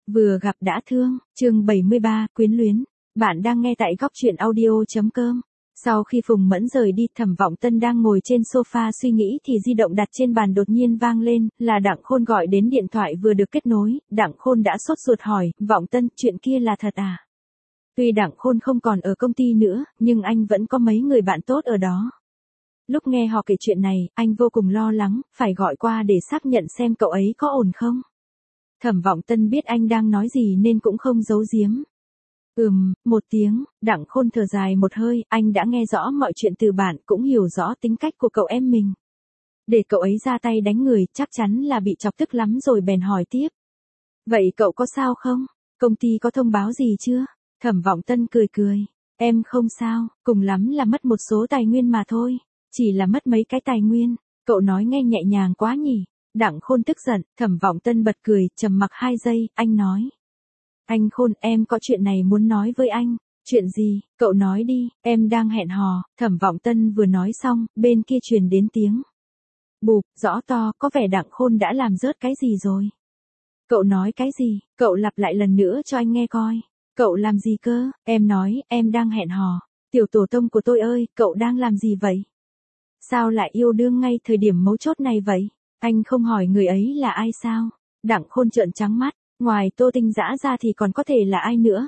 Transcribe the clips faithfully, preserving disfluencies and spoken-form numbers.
Vừa gặp đã thương, chương bảy mươi ba, quyến luyến. Bạn đang nghe tại góc truyện audio.com. Sau khi Phùng Mẫn rời đi, Thẩm Vọng Tân đang ngồi trên sofa suy nghĩ thì di động đặt trên bàn đột nhiên vang lên, là Đặng Khôn gọi đến. Điện thoại vừa được kết nối, Đặng Khôn đã sốt ruột hỏi, Vọng Tân, chuyện kia là thật à? Tuy Đặng Khôn không còn ở công ty nữa, nhưng anh vẫn có mấy người bạn tốt ở đó. Lúc nghe họ kể chuyện này, anh vô cùng lo lắng, phải gọi qua để xác nhận xem cậu ấy có ổn không. Thẩm Vọng Tân biết anh đang nói gì nên cũng không giấu giếm. Ừm, một tiếng, Đặng Khôn thở dài một hơi, anh đã nghe rõ mọi chuyện từ bạn, cũng hiểu rõ tính cách của cậu em mình. Để cậu ấy ra tay đánh người, chắc chắn là bị chọc tức lắm rồi, bèn hỏi tiếp. Vậy cậu có sao không? Công ty có thông báo gì chưa? Thẩm Vọng Tân cười cười. Em không sao, cùng lắm là mất một số tài nguyên mà thôi. Chỉ là mất mấy cái tài nguyên. Cậu nói nghe nhẹ nhàng quá nhỉ? Đặng Khôn tức giận, Thẩm Vọng Tân bật cười, trầm mặc hai giây, anh nói. Anh Khôn, em có chuyện này muốn nói với anh. Chuyện gì? Cậu nói đi, em đang hẹn hò. Thẩm Vọng Tân vừa nói xong, bên kia truyền đến tiếng bụp, rõ to, có vẻ Đặng Khôn đã làm rớt cái gì rồi. Cậu nói cái gì? Cậu lặp lại lần nữa cho anh nghe coi. Cậu làm gì cơ? Em nói, em đang hẹn hò. Tiểu tổ tông của tôi ơi, cậu đang làm gì vậy? Sao lại yêu đương ngay thời điểm mấu chốt này vậy? Anh không hỏi người ấy là ai sao? Đặng Khôn trợn trắng mắt, ngoài Tô Tinh Dã ra thì còn có thể là ai nữa?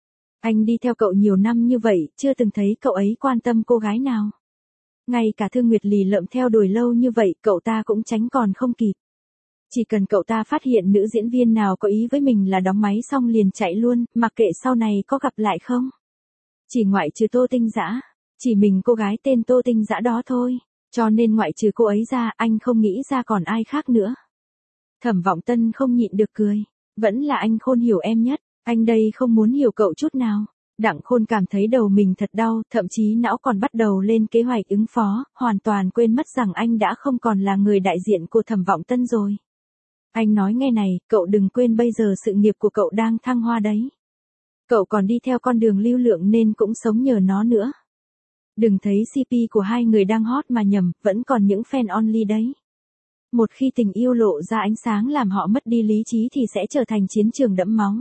Anh đi theo cậu nhiều năm như vậy, chưa từng thấy cậu ấy quan tâm cô gái nào. Ngay cả Thương Nguyệt lì lợm theo đuổi lâu như vậy, cậu ta cũng tránh còn không kịp. Chỉ cần cậu ta phát hiện nữ diễn viên nào có ý với mình là đóng máy xong liền chạy luôn, mặc kệ sau này có gặp lại không. Chỉ ngoại trừ Tô Tinh Dã, chỉ mình cô gái tên Tô Tinh Dã đó thôi. Cho nên ngoại trừ cô ấy ra, anh không nghĩ ra còn ai khác nữa. Thẩm Vọng Tân không nhịn được cười. Vẫn là anh Khôn hiểu em nhất. Anh đây không muốn hiểu cậu chút nào. Đặng Khôn cảm thấy đầu mình thật đau, thậm chí não còn bắt đầu lên kế hoạch ứng phó, hoàn toàn quên mất rằng anh đã không còn là người đại diện của Thẩm Vọng Tân rồi. Anh nói nghe này, cậu đừng quên bây giờ sự nghiệp của cậu đang thăng hoa đấy. Cậu còn đi theo con đường lưu lượng nên cũng sống nhờ nó nữa. Đừng thấy xê pê của hai người đang hot mà nhầm, vẫn còn những fan only đấy. Một khi tình yêu lộ ra ánh sáng làm họ mất đi lý trí thì sẽ trở thành chiến trường đẫm máu.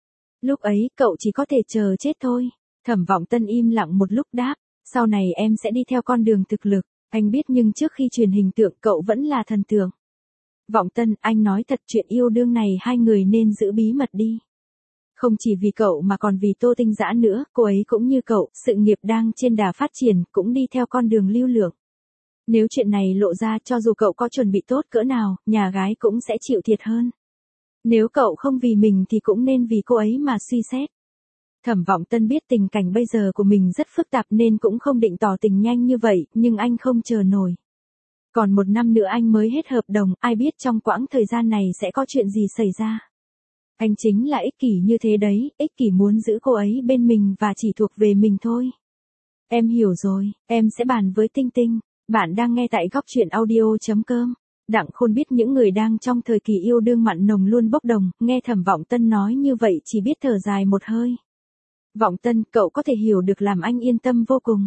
Lúc ấy, cậu chỉ có thể chờ chết thôi. Thẩm Vọng Tân im lặng một lúc đáp, sau này em sẽ đi theo con đường thực lực. Anh biết nhưng trước khi truyền hình tượng cậu vẫn là thần tượng. Vọng Tân, anh nói thật, chuyện yêu đương này hai người nên giữ bí mật đi. Không chỉ vì cậu mà còn vì Tô Tinh Dã nữa, cô ấy cũng như cậu, sự nghiệp đang trên đà phát triển, cũng đi theo con đường lưu lượng. Nếu chuyện này lộ ra, cho dù cậu có chuẩn bị tốt cỡ nào, nhà gái cũng sẽ chịu thiệt hơn. Nếu cậu không vì mình thì cũng nên vì cô ấy mà suy xét. Thẩm Vọng Tân biết tình cảnh bây giờ của mình rất phức tạp nên cũng không định tỏ tình nhanh như vậy, nhưng anh không chờ nổi. Còn một năm nữa anh mới hết hợp đồng, ai biết trong quãng thời gian này sẽ có chuyện gì xảy ra. Anh chính là ích kỷ như thế đấy, ích kỷ muốn giữ cô ấy bên mình và chỉ thuộc về mình thôi. Em hiểu rồi, em sẽ bàn với Tinh Tinh. Bạn đang nghe tại góc truyện audio.com. Đặng Khôn biết những người đang trong thời kỳ yêu đương mặn nồng luôn bốc đồng, nghe Thẩm Vọng Tân nói như vậy chỉ biết thở dài một hơi. Vọng Tân, cậu có thể hiểu được, làm anh yên tâm vô cùng.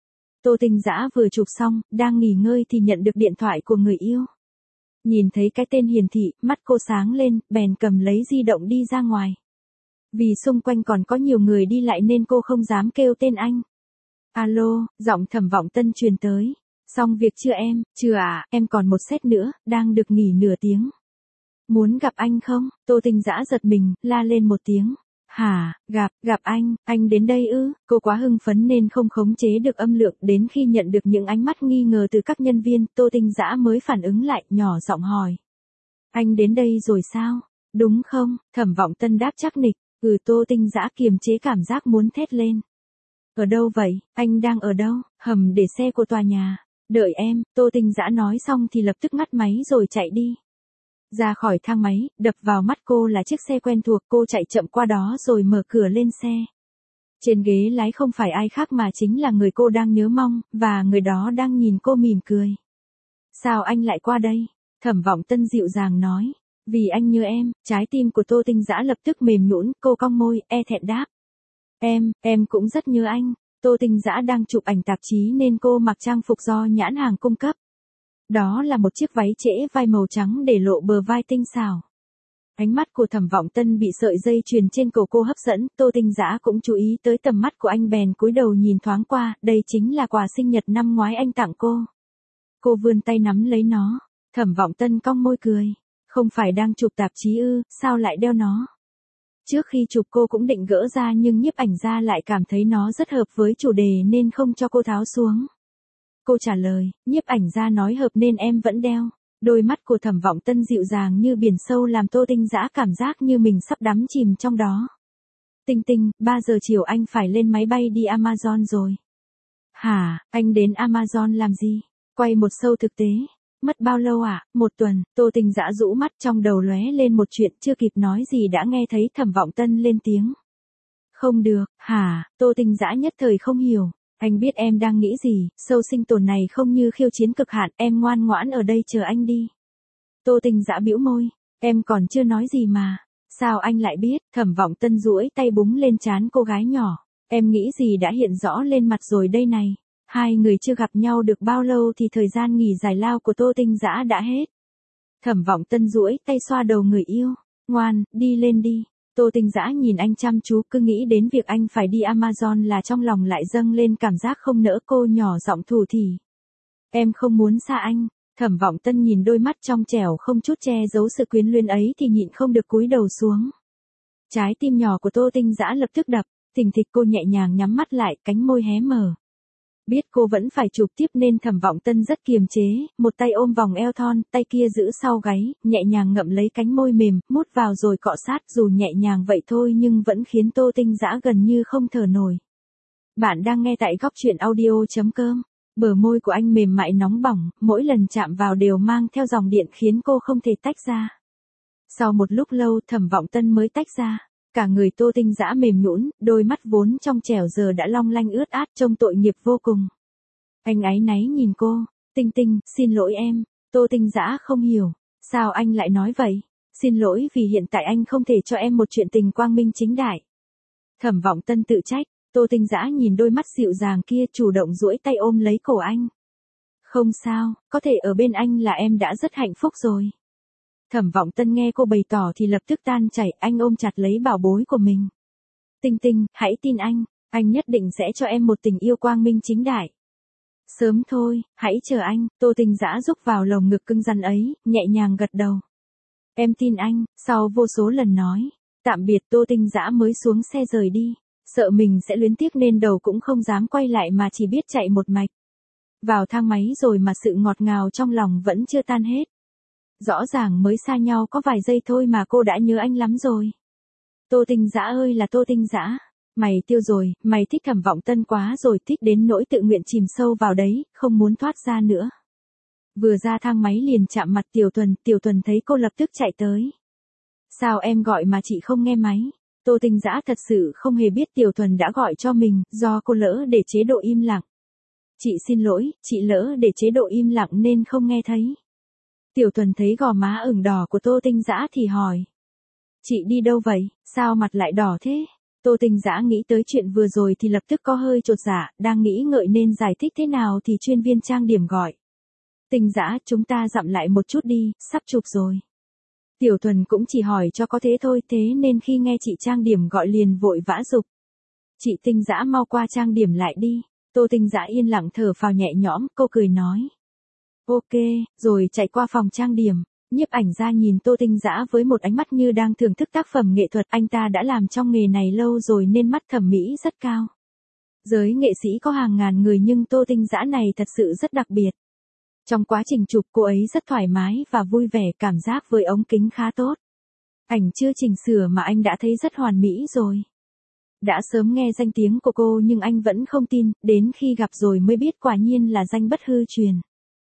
Tô Tinh Dã vừa chụp xong, đang nghỉ ngơi thì nhận được điện thoại của người yêu. Nhìn thấy cái tên hiển thị, mắt cô sáng lên, bèn cầm lấy di động đi ra ngoài. Vì xung quanh còn có nhiều người đi lại nên cô không dám kêu tên anh. Alo, giọng Thẩm Vọng Tân truyền tới. Xong việc chưa em? Chưa à, em còn một set nữa, đang được nghỉ nửa tiếng. Muốn gặp anh không? Tô Tinh Dã giật mình, la lên một tiếng. Hả, gặp, gặp anh, anh đến đây ư? Cô quá hưng phấn nên không khống chế được âm lượng, đến khi nhận được những ánh mắt nghi ngờ từ các nhân viên, Tô Tinh Dã mới phản ứng lại, nhỏ giọng hỏi. Anh đến đây rồi sao? Đúng không? Thẩm Vọng Tân đáp chắc nịch, ừ. Tô Tinh Dã kiềm chế cảm giác muốn thét lên. Ở đâu vậy? Anh đang ở đâu? Hầm để xe của tòa nhà. Đợi em, Tô Tinh Dã nói xong thì lập tức ngắt máy rồi chạy đi. Ra khỏi thang máy, đập vào mắt cô là chiếc xe quen thuộc, cô chạy chậm qua đó rồi mở cửa lên xe. Trên ghế lái không phải ai khác mà chính là người cô đang nhớ mong, và người đó đang nhìn cô mỉm cười. Sao anh lại qua đây? Thẩm Vọng Tân dịu dàng nói. Vì anh nhớ em. Trái tim của Tô Tinh Dã lập tức mềm nhũn, cô cong môi, e thẹn đáp. Em, em cũng rất nhớ anh. Tô Tinh Dã đang chụp ảnh tạp chí nên cô mặc trang phục do nhãn hàng cung cấp. Đó là một chiếc váy trễ vai màu trắng để lộ bờ vai tinh xảo. Ánh mắt của Thẩm Vọng Tân bị sợi dây chuyền trên cổ cô hấp dẫn, Tô Tinh Dã cũng chú ý tới tầm mắt của anh bèn cúi đầu nhìn thoáng qua, đây chính là quà sinh nhật năm ngoái anh tặng cô. Cô vươn tay nắm lấy nó, Thẩm Vọng Tân cong môi cười, không phải đang chụp tạp chí ư, sao lại đeo nó? Trước khi chụp cô cũng định gỡ ra nhưng nhiếp ảnh gia lại cảm thấy nó rất hợp với chủ đề nên không cho cô tháo xuống. Cô trả lời, nhiếp ảnh gia nói hợp nên em vẫn đeo. Đôi mắt của Thẩm Vọng Tân dịu dàng như biển sâu làm Tô Tinh Dã cảm giác như mình sắp đắm chìm trong đó. Tinh Tinh, ba giờ chiều anh phải lên máy bay đi Amazon rồi. Hả, anh đến Amazon làm gì? Quay một show thực tế. Mất bao lâu ạ? À? Một tuần, Tô Tinh Dã rũ mắt trong đầu lóe lên một chuyện chưa kịp nói gì đã nghe thấy Thẩm Vọng Tân lên tiếng. Không được, hả? Tô Tinh Dã nhất thời không hiểu. Anh biết em đang nghĩ gì, show sinh tồn này không như khiêu chiến cực hạn, em ngoan ngoãn ở đây chờ anh đi. Tô Tinh Dã bĩu môi, em còn chưa nói gì mà. Sao anh lại biết? Thẩm Vọng Tân duỗi tay búng lên trán cô gái nhỏ. Em nghĩ gì đã hiện rõ lên mặt rồi đây này. Hai người chưa gặp nhau được bao lâu thì thời gian nghỉ giải lao của Tô Tinh Dã đã hết. Thẩm Vọng Tân duỗi tay xoa đầu người yêu. Ngoan, đi lên đi. Tô Tinh Dã nhìn anh chăm chú, cứ nghĩ đến việc anh phải đi Amazon là trong lòng lại dâng lên cảm giác không nỡ. Cô nhỏ giọng thủ thỉ. Em không muốn xa anh. Thẩm Vọng Tân nhìn đôi mắt trong trẻo không chút che giấu sự quyến luyến ấy thì nhịn không được cúi đầu xuống. Trái tim nhỏ của Tô Tinh Dã lập tức đập, thình thịch. Cô nhẹ nhàng nhắm mắt lại, cánh môi hé mở. Biết cô vẫn phải chụp tiếp nên Thẩm Vọng Tân rất kiềm chế, một tay ôm vòng eo thon, tay kia giữ sau gáy, nhẹ nhàng ngậm lấy cánh môi mềm, mút vào rồi cọ sát, dù nhẹ nhàng vậy thôi nhưng vẫn khiến Tô Tinh Dã gần như không thở nổi. Bạn đang nghe tại góc truyện audio chấm com. Bờ môi của anh mềm mại nóng bỏng, mỗi lần chạm vào đều mang theo dòng điện khiến cô không thể tách ra. Sau một lúc lâu Thẩm Vọng Tân mới tách ra. Cả người Tô Tinh Dã mềm nhũn, đôi mắt vốn trong trẻo giờ đã long lanh ướt át trông tội nghiệp vô cùng. Anh áy náy nhìn cô, Tinh Tinh, xin lỗi em. Tô Tinh Dã không hiểu, sao anh lại nói vậy? Xin lỗi vì hiện tại anh không thể cho em một chuyện tình quang minh chính đại. Thẩm Vọng Tân tự trách, Tô Tinh Dã nhìn đôi mắt dịu dàng kia chủ động duỗi tay ôm lấy cổ anh. Không sao, có thể ở bên anh là em đã rất hạnh phúc rồi. Thẩm Vọng Tân nghe cô bày tỏ thì lập tức tan chảy, anh ôm chặt lấy bảo bối của mình. Tinh Tinh, hãy tin anh, anh nhất định sẽ cho em một tình yêu quang minh chính đại. Sớm thôi, hãy chờ anh. Tô Tinh Dã rúc vào lồng ngực cưng rắn ấy, nhẹ nhàng gật đầu. Em tin anh. Sau vô số lần nói tạm biệt, Tô Tinh Dã mới xuống xe rời đi. Sợ mình sẽ luyến tiếc nên đầu cũng không dám quay lại mà chỉ biết chạy một mạch. Vào thang máy rồi mà sự ngọt ngào trong lòng vẫn chưa tan hết. Rõ ràng mới xa nhau có vài giây thôi mà cô đã nhớ anh lắm rồi. Tô Tinh Dã ơi là Tô Tinh Dã, mày tiêu rồi, mày thích Thẩm Vọng Tân quá rồi, thích đến nỗi tự nguyện chìm sâu vào đấy, không muốn thoát ra nữa. Vừa ra thang máy liền chạm mặt Tiểu Thuần, Tiểu Thuần thấy cô lập tức chạy tới. Sao em gọi mà chị không nghe máy? Tô Tinh Dã thật sự không hề biết Tiểu Thuần đã gọi cho mình, do cô lỡ để chế độ im lặng. Chị xin lỗi, chị lỡ để chế độ im lặng nên không nghe thấy. Tiểu Thuần thấy gò má ửng đỏ của Tô Tinh Dã thì hỏi. Chị đi đâu vậy, sao mặt lại đỏ thế? Tô Tinh Dã nghĩ tới chuyện vừa rồi thì lập tức có hơi chột dạ, đang nghĩ ngợi nên giải thích thế nào thì chuyên viên trang điểm gọi. Tinh Dã, chúng ta dặm lại một chút đi, sắp chụp rồi. Tiểu Thuần cũng chỉ hỏi cho có thế thôi, thế nên khi nghe chị trang điểm gọi liền vội vã giục. Chị Tinh Dã mau qua trang điểm lại đi. Tô Tinh Dã yên lặng thở phào nhẹ nhõm, cô cười nói. Ok, rồi chạy qua phòng trang điểm. Nhiếp ảnh gia nhìn Tô Tinh Dã với một ánh mắt như đang thưởng thức tác phẩm nghệ thuật, anh ta đã làm trong nghề này lâu rồi nên mắt thẩm mỹ rất cao. Giới nghệ sĩ có hàng ngàn người nhưng Tô Tinh Dã này thật sự rất đặc biệt. Trong quá trình chụp cô ấy rất thoải mái và vui vẻ, cảm giác với ống kính khá tốt. Ảnh chưa chỉnh sửa mà anh đã thấy rất hoàn mỹ rồi. Đã sớm nghe danh tiếng của cô nhưng anh vẫn không tin, đến khi gặp rồi mới biết quả nhiên là danh bất hư truyền.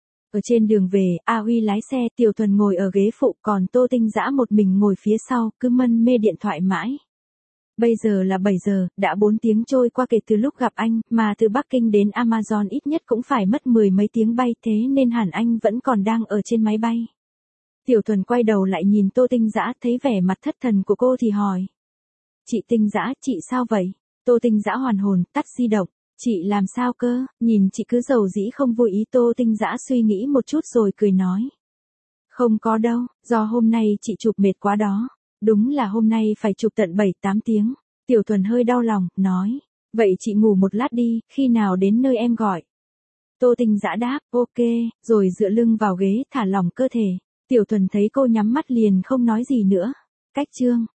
Ở trên đường về, A Huy lái xe, Tiểu Thuần ngồi ở ghế phụ, còn Tô Tinh Dã một mình ngồi phía sau, cứ mân mê điện thoại mãi. Bây giờ là bảy giờ, đã bốn tiếng trôi qua kể từ lúc gặp anh, mà từ Bắc Kinh đến Amazon ít nhất cũng phải mất mười mấy tiếng bay, thế nên hẳn anh vẫn còn đang ở trên máy bay. Tiểu Thuần quay đầu lại nhìn Tô Tinh Dã, thấy vẻ mặt thất thần của cô thì hỏi. Chị Tinh Dã, chị sao vậy? Tô Tinh Dã hoàn hồn, tắt di động. Chị làm sao cơ, nhìn chị cứ giàu dĩ không vui ý. Tô Tinh Dã suy nghĩ một chút rồi cười nói. Không có đâu, do hôm nay chị chụp mệt quá đó. Đúng là hôm nay phải chụp tận bảy tám tiếng. Tiểu Thuần hơi đau lòng, nói. Vậy chị ngủ một lát đi, khi nào đến nơi em gọi. Tô Tinh Dã đáp, ok, rồi dựa lưng vào ghế thả lỏng cơ thể. Tiểu Thuần thấy cô nhắm mắt liền không nói gì nữa. Cách chương